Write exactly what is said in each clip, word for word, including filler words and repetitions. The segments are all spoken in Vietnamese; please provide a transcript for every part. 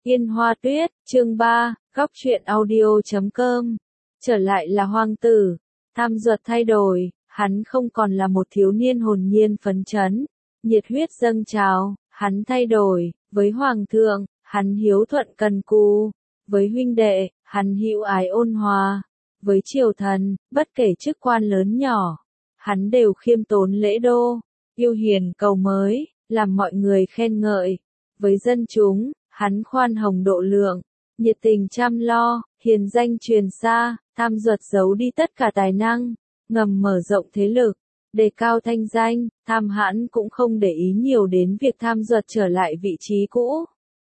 Yên Hoa Tuyết, chương ba, góc truyện audio chấm com. Trở lại là hoàng tử, Tham Duật thay đổi, hắn không còn là một thiếu niên hồn nhiên phấn chấn, nhiệt huyết dâng trào, hắn thay đổi, với hoàng thượng, hắn hiếu thuận cần cù, với huynh đệ, hắn hữu ái ôn hòa, với triều thần, bất kể chức quan lớn nhỏ, hắn đều khiêm tốn lễ đô, yêu hiền cầu mới, làm mọi người khen ngợi, với dân chúng, hắn khoan hồng độ lượng, nhiệt tình chăm lo, hiền danh truyền xa, Tham Duật giấu đi tất cả tài năng, ngầm mở rộng thế lực, đề cao thanh danh, Tham Hãn cũng không để ý nhiều đến việc Tham Duật trở lại vị trí cũ.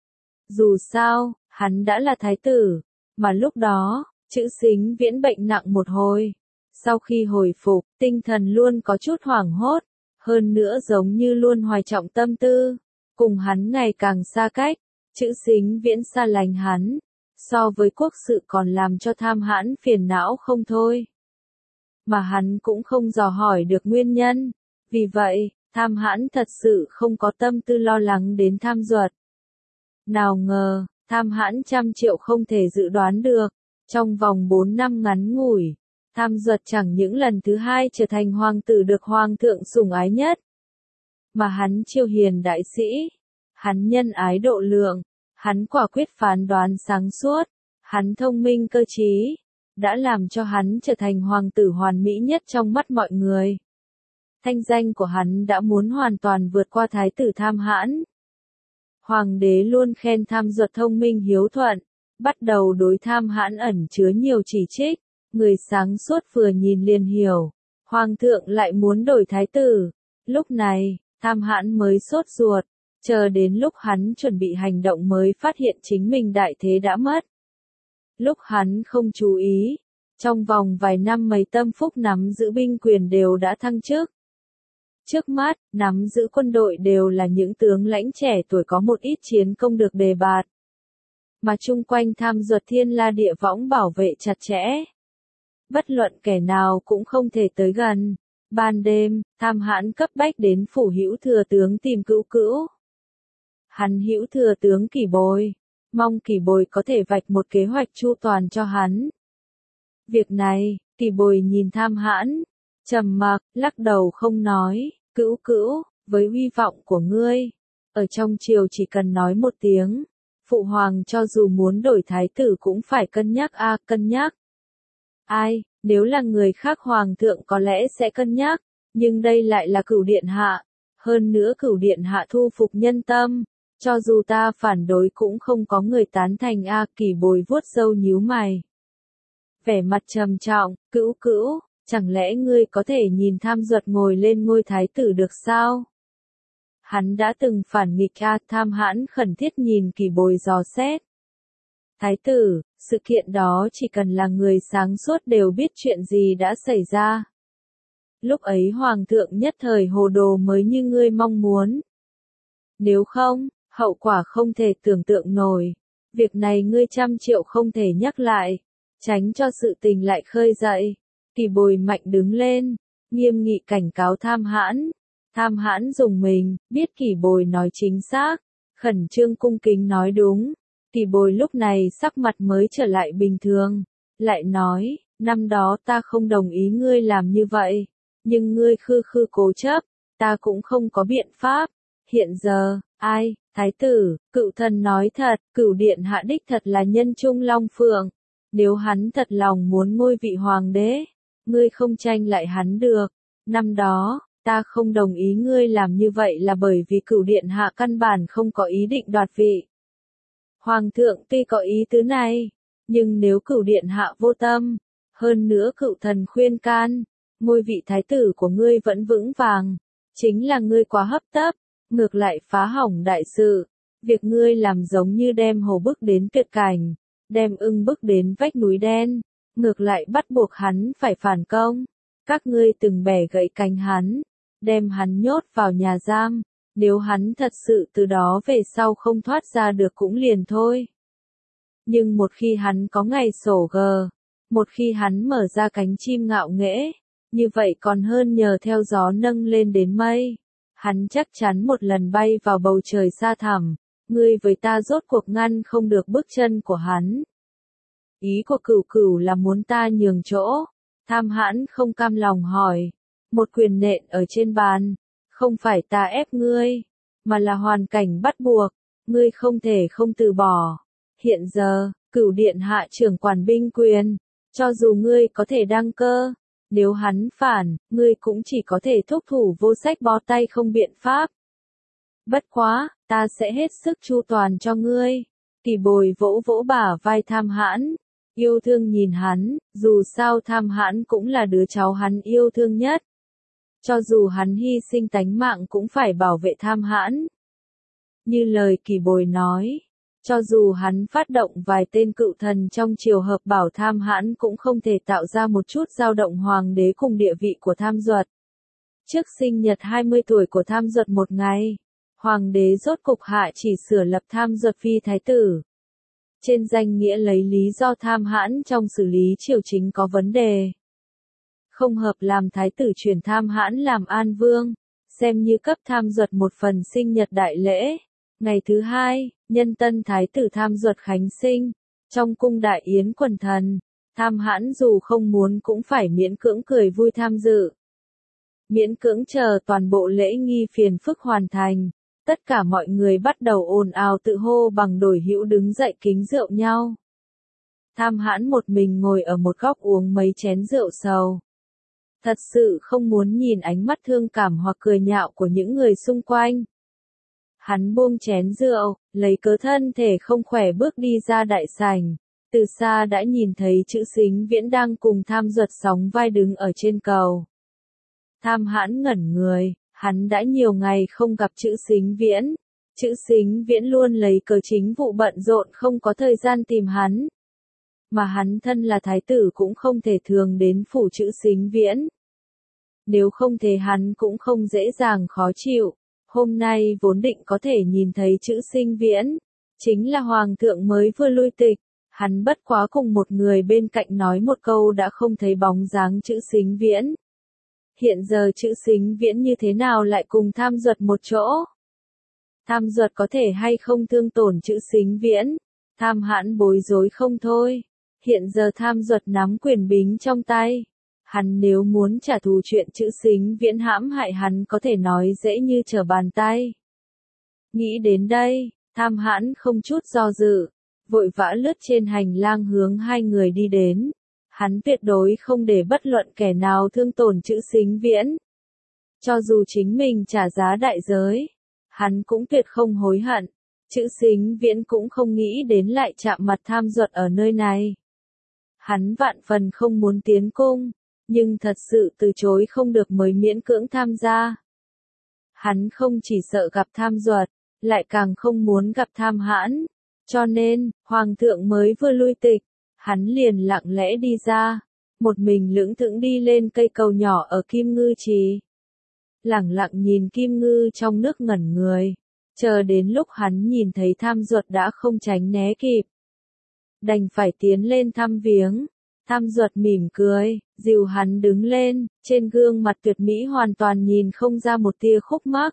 Dù sao, hắn đã là thái tử, mà lúc đó, Chữ Sính Viễn bệnh nặng một hồi. Sau khi hồi phục, tinh thần luôn có chút hoảng hốt, hơn nữa giống như luôn hoài trọng tâm tư, cùng hắn ngày càng xa cách. Chữ Sính Viễn xa lánh hắn, so với quốc sự còn làm cho Tham Hãn phiền não không thôi. Mà hắn cũng không dò hỏi được nguyên nhân, vì vậy, Tham Hãn thật sự không có tâm tư lo lắng đến Tham Duật. Nào ngờ, Tham Hãn trăm triệu không thể dự đoán được, trong vòng bốn năm ngắn ngủi, Tham Duật chẳng những lần thứ hai trở thành hoàng tử được hoàng thượng sủng ái nhất, mà hắn chiêu hiền đại sĩ, hắn nhân ái độ lượng, hắn quả quyết phán đoán sáng suốt, hắn thông minh cơ trí, đã làm cho hắn trở thành hoàng tử hoàn mỹ nhất trong mắt mọi người. Thanh danh của hắn đã muốn hoàn toàn vượt qua thái tử Tham Hãn. Hoàng đế luôn khen Tham Duật thông minh hiếu thuận, bắt đầu đối Tham Hãn ẩn chứa nhiều chỉ trích, người sáng suốt vừa nhìn liền hiểu, hoàng thượng lại muốn đổi thái tử. Lúc này, Tham Hãn mới sốt ruột, chờ đến lúc hắn chuẩn bị hành động mới phát hiện chính mình đại thế đã mất. Lúc hắn không chú ý, trong vòng vài năm mấy tâm phúc nắm giữ binh quyền đều đã thăng chức. Trước mắt, nắm giữ quân đội đều là những tướng lãnh trẻ tuổi có một ít chiến công được đề bạt. Mà chung quanh Tham Duật thiên la địa võng bảo vệ chặt chẽ. Bất luận kẻ nào cũng không thể tới gần. Ban đêm, Tham Hãn cấp bách đến phủ Hữu Thừa tướng tìm Cữu Cữu. Hắn Hữu Thừa tướng Kỷ Bồi, mong Kỷ Bồi có thể vạch một kế hoạch chu toàn cho hắn. Việc này, Kỷ Bồi nhìn Tham Hãn, trầm mặc, lắc đầu không nói. Cữu Cữu, với uy vọng của ngươi, ở trong triều chỉ cần nói một tiếng, phụ hoàng cho dù muốn đổi thái tử cũng phải cân nhắc a à, cân nhắc. Ai, nếu là người khác hoàng thượng có lẽ sẽ cân nhắc, nhưng đây lại là Cửu điện hạ, hơn nữa Cửu điện hạ thu phục nhân tâm, cho dù ta phản đối cũng không có người tán thành a. À, Kỷ Bồi vuốt râu nhíu mày, vẻ mặt trầm trọng. Cữu Cữu, chẳng lẽ ngươi có thể nhìn Tham Duật ngồi lên ngôi thái tử được sao? Hắn đã từng phản nghịch a. À, Tham Hãn khẩn thiết nhìn Kỷ Bồi dò xét. Thái tử, sự kiện đó chỉ cần là người sáng suốt đều biết chuyện gì đã xảy ra. Lúc ấy hoàng thượng nhất thời hồ đồ mới như ngươi mong muốn. Nếu không, hậu quả không thể tưởng tượng nổi. Việc này ngươi trăm triệu không thể nhắc lại, tránh cho sự tình lại khơi dậy. Kỷ Bồi mạnh đứng lên, nghiêm nghị cảnh cáo Tham Hãn. Tham Hãn dùng mình, biết Kỷ Bồi nói chính xác, khẩn trương cung kính nói đúng. Kỷ Bồi lúc này sắc mặt mới trở lại bình thường, lại nói, năm đó ta không đồng ý ngươi làm như vậy, nhưng ngươi khư khư cố chấp, ta cũng không có biện pháp. Hiện giờ, ai, thái tử, Cựu thần nói thật, Cửu điện hạ đích thật là nhân trung long phượng, nếu hắn thật lòng muốn ngôi vị hoàng đế, ngươi không tranh lại hắn được. Năm đó, ta không đồng ý ngươi làm như vậy là bởi vì Cửu điện hạ căn bản không có ý định đoạt vị. Hoàng thượng tuy có ý tứ này, nhưng nếu Cửu điện hạ vô tâm, hơn nữa Cựu thần khuyên can, ngôi vị thái tử của ngươi vẫn vững vàng, chính là ngươi quá hấp tấp, ngược lại phá hỏng đại sự. Việc ngươi làm giống như đem hổ bức đến tuyệt cảnh, đem ưng bức đến vách núi đen, ngược lại bắt buộc hắn phải phản công. Các ngươi từng bẻ gãy cánh hắn, đem hắn nhốt vào nhà giam. Nếu hắn thật sự từ đó về sau không thoát ra được cũng liền thôi. Nhưng một khi hắn có ngày sổ gờ, một khi hắn mở ra cánh chim ngạo nghễ, như vậy còn hơn nhờ theo gió nâng lên đến mây. Hắn chắc chắn một lần bay vào bầu trời xa thẳm, ngươi với ta rốt cuộc ngăn không được bước chân của hắn. Ý của Cửu Cửu là muốn ta nhường chỗ. Tham Hãn không cam lòng hỏi. Một quyền nện ở trên bàn. Không phải ta ép ngươi, mà là hoàn cảnh bắt buộc. Ngươi không thể không từ bỏ. Hiện giờ, Cửu điện hạ trưởng quản binh quyền. Cho dù ngươi có thể đăng cơ, nếu hắn phản, ngươi cũng chỉ có thể thúc thủ vô sách bó tay không biện pháp. Bất quá, ta sẽ hết sức chu toàn cho ngươi. Kỳ Bồi vỗ vỗ bả vai Tham Hãn, yêu thương nhìn hắn, dù sao Tham Hãn cũng là đứa cháu hắn yêu thương nhất. Cho dù hắn hy sinh tánh mạng cũng phải bảo vệ Tham Hãn. Như lời Kỳ Bồi nói, cho dù hắn phát động vài tên cựu thần trong triều hợp bảo Tham Hãn cũng không thể tạo ra một chút dao động hoàng đế cùng địa vị của Tham Duật. Trước sinh nhật hai mươi tuổi của Tham Duật một ngày, hoàng đế rốt cục hạ chỉ sửa lập Tham Duật phi thái tử. Trên danh nghĩa lấy lý do Tham Hãn trong xử lý triều chính có vấn đề. Không hợp làm thái tử chuyển Tham Hãn làm An Vương, xem như cấp Tham Duật một phần sinh nhật đại lễ. Ngày thứ hai, nhân tân thái tử Tham Duật khánh sinh, trong cung đại yến quần thần, Tham Hãn dù không muốn cũng phải miễn cưỡng cười vui tham dự. Miễn cưỡng chờ toàn bộ lễ nghi phiền phức hoàn thành, tất cả mọi người bắt đầu ồn ào tự hô bằng đổi hữu đứng dậy kính rượu nhau. Tham Hãn một mình ngồi ở một góc uống mấy chén rượu sầu. Thật sự không muốn nhìn ánh mắt thương cảm hoặc cười nhạo của những người xung quanh. Hắn buông chén rượu, lấy cớ thân thể không khỏe bước đi ra đại sảnh. Từ xa đã nhìn thấy Chữ Sính Viễn đang cùng Tham Duật sóng vai đứng ở trên cầu. Tham Hãn ngẩn người, hắn đã nhiều ngày không gặp Chữ Sính Viễn. Chữ Sính Viễn luôn lấy cớ chính vụ bận rộn không có thời gian tìm hắn. Mà hắn thân là thái tử cũng không thể thường đến phủ Chữ Sính Viễn. Nếu không thế hắn cũng không dễ dàng khó chịu. Hôm nay vốn định có thể nhìn thấy Chữ Sính Viễn, chính là hoàng thượng mới vừa lui tịch, hắn bất quá cùng một người bên cạnh nói một câu đã không thấy bóng dáng Chữ Sính Viễn. Hiện giờ Chữ Sính Viễn như thế nào lại cùng Tham Duật một chỗ? Tham Duật có thể hay không thương tổn Chữ Sính Viễn? Tham Hãn bối rối không thôi. Hiện giờ Tham Duật nắm quyền bính trong tay. Hắn nếu muốn trả thù chuyện Chữ Sính Viễn hãm hại hắn có thể nói dễ như trở bàn tay. Nghĩ đến đây, Tham Hãn không chút do dự, vội vã lướt trên hành lang hướng hai người đi đến. Hắn tuyệt đối không để bất luận kẻ nào thương tổn Chữ Sính Viễn. Cho dù chính mình trả giá đại giới, hắn cũng tuyệt không hối hận. Chữ Sính Viễn cũng không nghĩ đến lại chạm mặt Tham Duật ở nơi này. Hắn vạn phần không muốn tiến cung, nhưng thật sự từ chối không được mới miễn cưỡng tham gia. Hắn không chỉ sợ gặp Tham Duật, lại càng không muốn gặp Tham Hãn. Cho nên, hoàng thượng mới vừa lui tịch, hắn liền lặng lẽ đi ra, một mình lững thững đi lên cây cầu nhỏ ở Kim Ngư Trì. Lẳng lặng nhìn Kim Ngư trong nước ngẩn người, chờ đến lúc hắn nhìn thấy Tham Duật đã không tránh né kịp. Đành phải tiến lên thăm viếng. Tham Duật mỉm cười, dìu hắn đứng lên, trên gương mặt tuyệt mỹ hoàn toàn nhìn không ra một tia khúc mắc.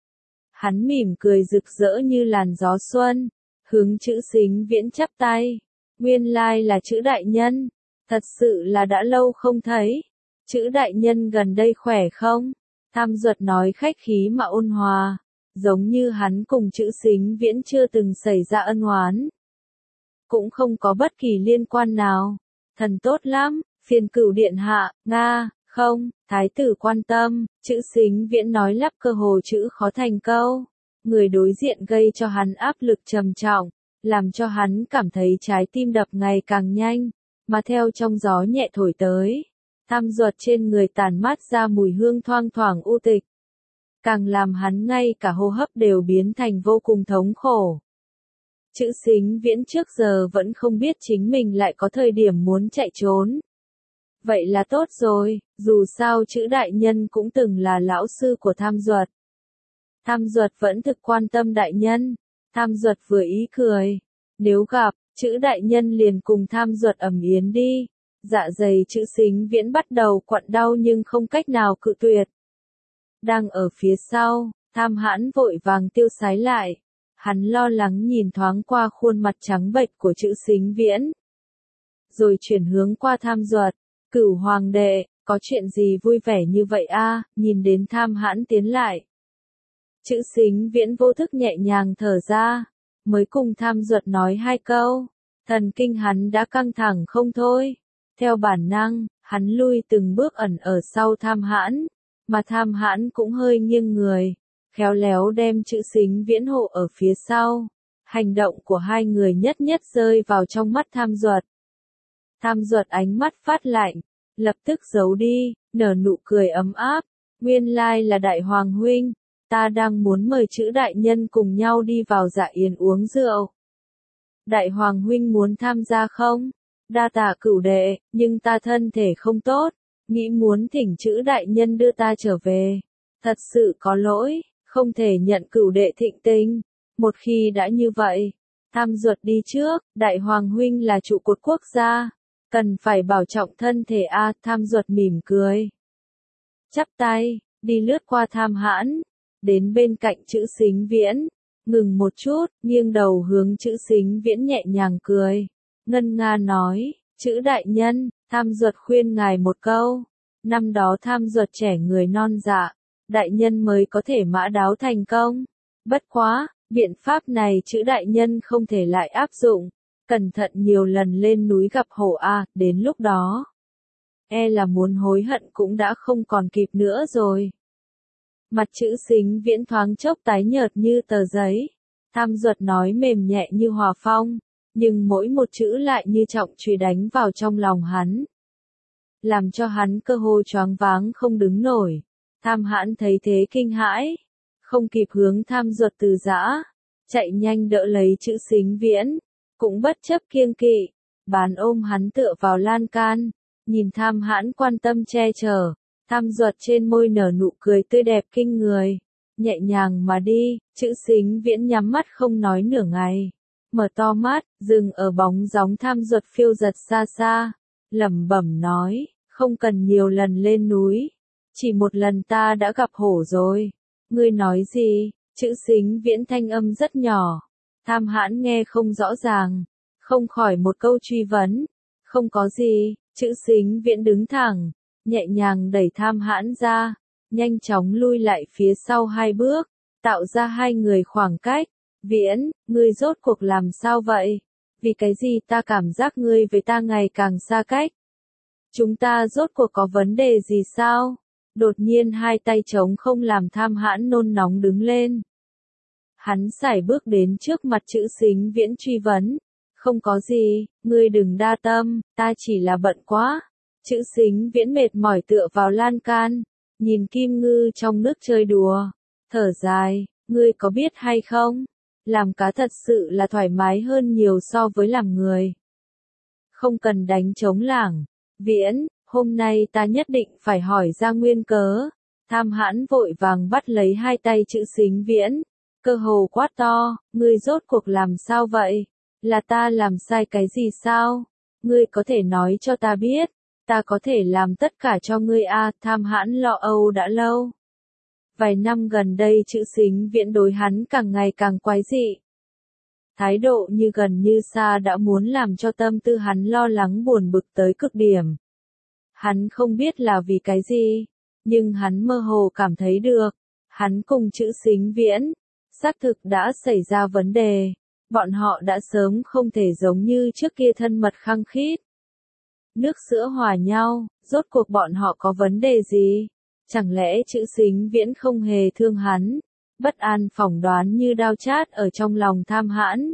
Hắn mỉm cười rực rỡ như làn gió xuân, hướng Chữ Sính Viễn chắp tay. Nguyên lai là Chữ đại nhân, thật sự là đã lâu không thấy. Chữ đại nhân gần đây khỏe không? Tham Duật nói khách khí mà ôn hòa, giống như hắn cùng Chữ Sính Viễn chưa từng xảy ra ân oán. Cũng không có bất kỳ liên quan nào. Thần tốt lắm, phiền Cửu điện hạ, Nga, không, thái tử quan tâm. Chữ Sính Viễn nói lắp cơ hồ chữ khó thành câu. Người đối diện gây cho hắn áp lực trầm trọng, làm cho hắn cảm thấy trái tim đập ngày càng nhanh, mà theo trong gió nhẹ thổi tới. Tham Duật trên người tản mát ra mùi hương thoang thoảng u tịch. Càng làm hắn ngay cả hô hấp đều biến thành vô cùng thống khổ. Chữ Sính Viễn trước giờ vẫn không biết chính mình lại có thời điểm muốn chạy trốn. Vậy là tốt rồi, dù sao Chữ đại nhân cũng từng là lão sư của Tham Duật. Tham Duật vẫn thực quan tâm đại nhân. Tham Duật vừa ý cười. Nếu gặp, Chữ đại nhân liền cùng Tham Duật ẩm yến đi. Dạ dày Chữ Sính Viễn bắt đầu quặn đau nhưng không cách nào cự tuyệt. Đang ở phía sau, Tham Hãn vội vàng tiêu sái lại. Hắn lo lắng nhìn thoáng qua khuôn mặt trắng bệch của Trữ Sính Viễn. Rồi chuyển hướng qua Tham Duật. Cửu hoàng đệ, có chuyện gì vui vẻ như vậy a? Nhìn đến Tham Hãn tiến lại. Trữ Sính Viễn vô thức nhẹ nhàng thở ra. Mới cùng Tham Duật nói hai câu. Thần kinh hắn đã căng thẳng không thôi. Theo bản năng, hắn lui từng bước ẩn ở sau Tham Hãn. Mà Tham Hãn cũng hơi nghiêng người. Khéo léo đem Trữ Sính Viễn hộ ở phía sau. Hành động của hai người nhất nhất rơi vào trong mắt Tham Duật. Tham Duật ánh mắt phát lạnh, lập tức giấu đi, nở nụ cười ấm áp. Nguyên lai là Đại Hoàng huynh, ta đang muốn mời Trữ đại nhân cùng nhau đi vào Dạ Yến uống rượu. Đại Hoàng huynh muốn tham gia không? Đa tạ cửu đệ, nhưng ta thân thể không tốt, nghĩ muốn thỉnh Trữ đại nhân đưa ta trở về. Thật sự có lỗi, không thể nhận cửu đệ thịnh tình. Một khi đã như vậy, Tham Duật đi trước, Đại Hoàng huynh là trụ cột quốc gia, cần phải bảo trọng thân thể a. Tham Duật mỉm cười, chắp tay, đi lướt qua Tham Hãn, đến bên cạnh Trữ Sính Viễn, ngừng một chút, nghiêng đầu hướng Trữ Sính Viễn nhẹ nhàng cười, ngân nga nói, Trữ đại nhân, Tham Duật khuyên ngài một câu. Năm đó Tham Duật trẻ người non dạ, đại nhân mới có thể mã đáo thành công. Bất quá, biện pháp này Trữ đại nhân không thể lại áp dụng. Cẩn thận nhiều lần lên núi gặp hổ a, đến lúc đó. E là muốn hối hận cũng đã không còn kịp nữa rồi. Mặt Trữ Sính Viễn thoáng chốc tái nhợt như tờ giấy. Tham Duật nói mềm nhẹ như hòa phong, nhưng mỗi một chữ lại như trọng chùy đánh vào trong lòng hắn. Làm cho hắn cơ hồ choáng váng không đứng nổi. Tham Hãn thấy thế kinh hãi, không kịp hướng Tham Duật từ giã, chạy nhanh đỡ lấy Trữ Sính Viễn, cũng bất chấp kiêng kỵ, bàn ôm hắn tựa vào lan can, nhìn Tham Hãn quan tâm che chở, Tham Duật trên môi nở nụ cười tươi đẹp kinh người, nhẹ nhàng mà đi. Trữ Sính Viễn nhắm mắt không nói nửa ngày, mở to mắt, dừng ở bóng dáng Tham Duật phiêu giật xa xa, lẩm bẩm nói, không cần nhiều lần lên núi. Chỉ một lần ta đã gặp hổ rồi. Ngươi nói gì? Trữ Sính Viễn thanh âm rất nhỏ. Tham Hãn nghe không rõ ràng. Không khỏi một câu truy vấn. Không có gì. Trữ Sính Viễn đứng thẳng. Nhẹ nhàng đẩy Tham Hãn ra. Nhanh chóng lui lại phía sau hai bước. Tạo ra hai người khoảng cách. Viễn, ngươi rốt cuộc làm sao vậy? Vì cái gì ta cảm giác ngươi với ta ngày càng xa cách? Chúng ta rốt cuộc có vấn đề gì sao? Đột nhiên hai tay trống không làm Tham Hãn nôn nóng đứng lên. Hắn sải bước đến trước mặt Trữ Sính Viễn truy vấn. Không có gì, ngươi đừng đa tâm, ta chỉ là bận quá. Trữ Sính Viễn mệt mỏi tựa vào lan can, nhìn kim ngư trong nước chơi đùa, thở dài, ngươi có biết hay không? Làm cá thật sự là thoải mái hơn nhiều so với làm người. Không cần đánh trống lảng. Viễn, hôm nay ta nhất định phải hỏi ra nguyên cớ. Tham Hãn vội vàng bắt lấy hai tay Trữ Sính Viễn, cơ hồ quát to, ngươi rốt cuộc làm sao vậy? Là ta làm sai cái gì sao? Ngươi có thể nói cho ta biết, ta có thể làm tất cả cho ngươi a. Tham Hãn lo âu đã lâu. Vài năm gần đây Trữ Sính Viễn đối hắn càng ngày càng quái dị. Thái độ như gần như xa đã muốn làm cho tâm tư hắn lo lắng buồn bực tới cực điểm. Hắn không biết là vì cái gì, nhưng hắn mơ hồ cảm thấy được, hắn cùng Trữ Sính Viễn, xác thực đã xảy ra vấn đề, bọn họ đã sớm không thể giống như trước kia thân mật khăng khít. Nước sữa hòa nhau, rốt cuộc bọn họ có vấn đề gì? Chẳng lẽ Trữ Sính Viễn không hề thương hắn? Bất an phỏng đoán như đao chát ở trong lòng Tham Hãn,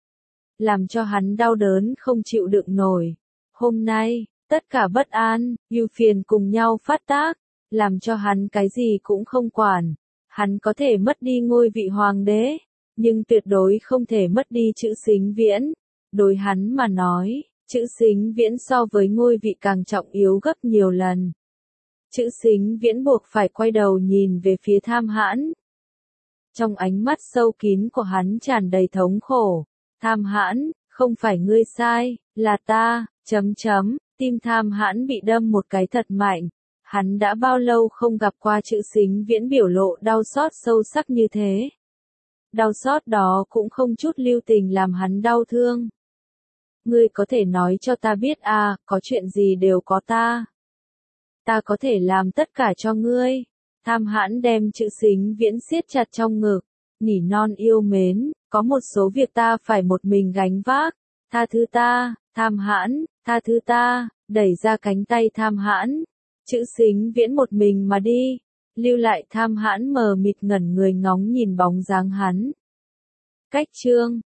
làm cho hắn đau đớn không chịu đựng nổi. Hôm nay, tất cả bất an, ưu phiền cùng nhau phát tác, làm cho hắn cái gì cũng không quản. Hắn có thể mất đi ngôi vị hoàng đế, nhưng tuyệt đối không thể mất đi Trữ Sính Viễn. Đối hắn mà nói, Trữ Sính Viễn so với ngôi vị càng trọng yếu gấp nhiều lần. Trữ Sính Viễn buộc phải quay đầu nhìn về phía Tham Hãn. Trong ánh mắt sâu kín của hắn tràn đầy thống khổ. Tham Hãn, không phải ngươi sai, là ta, chấm chấm, tim Tham Hãn bị đâm một cái thật mạnh. Hắn đã bao lâu không gặp qua Trữ Sính Viễn biểu lộ đau xót sâu sắc như thế. Đau xót đó cũng không chút lưu tình làm hắn đau thương. Ngươi có thể nói cho ta biết à, có chuyện gì đều có ta. Ta có thể làm tất cả cho ngươi. Tham Hãn đem chữ Sính Viễn siết chặt trong ngực, nỉ non yêu mến, có một số việc ta phải một mình gánh vác. Tha thứ ta, Tham Hãn, tha thứ ta, đẩy ra cánh tay Tham Hãn. Chữ Sính Viễn một mình mà đi, lưu lại Tham Hãn mờ mịt ngẩn người ngóng nhìn bóng dáng hắn. Cách chương